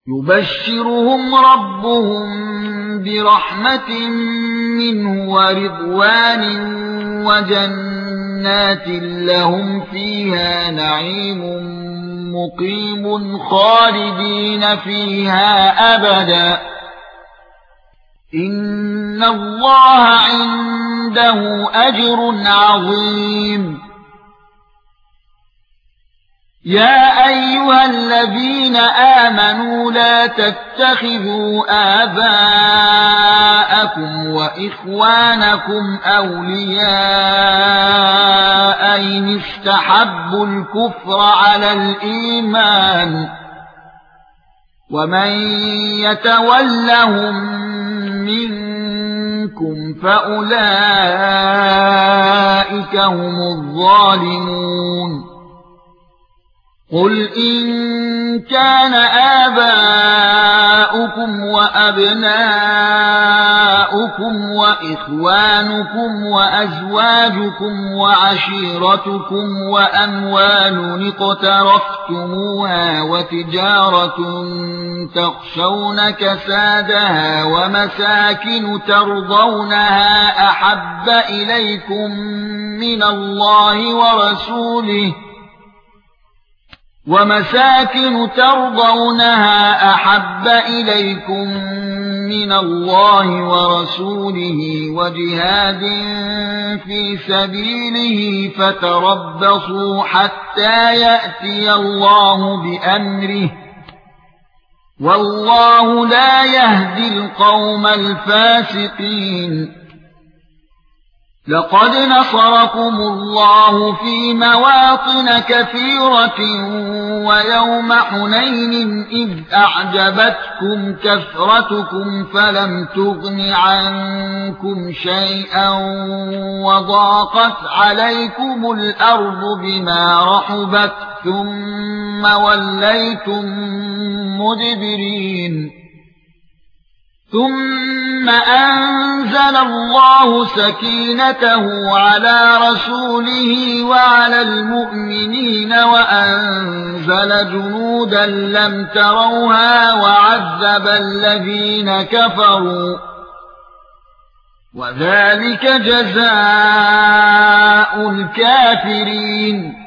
يبشرهم ربهم برحمة منه ورضوان وجنات لهم فيها نعيم مقيم خالدين فيها أبدا إن الله عنده أجر عظيم. يا ايها الذين امنوا لا تتخذوا آباءكم واخوانكم اولياء ان استحبوا الكفر على الايمان ومن يتولهم منكم فاولئك هم الظالمون. قل إن كان آباؤكم وأبناؤكم وإخوانكم وأزواجكم وعشيرتكم وأموال اقترفتموها وتجارة تخشون كسادها ومساكن ترضونها أحب إليكم من الله ورسوله وجهاد في سبيله فتربصوا حتى يأتي الله بأمره والله لا يهدي القوم الفاسقين. لقد نصركم الله في مواطن كثيرة ويوم حنين إذ أعجبتكم كثرتكم فلم تغن عنكم شيئا وضاقت عليكم الأرض بما رحبت ثم وليتم مدبرين. ثم أنزل الله سكينته على رسوله وعلى المؤمنين وأنزل جنودا لم تروها وعذب الذين كفروا وذلك جزاء الكافرين.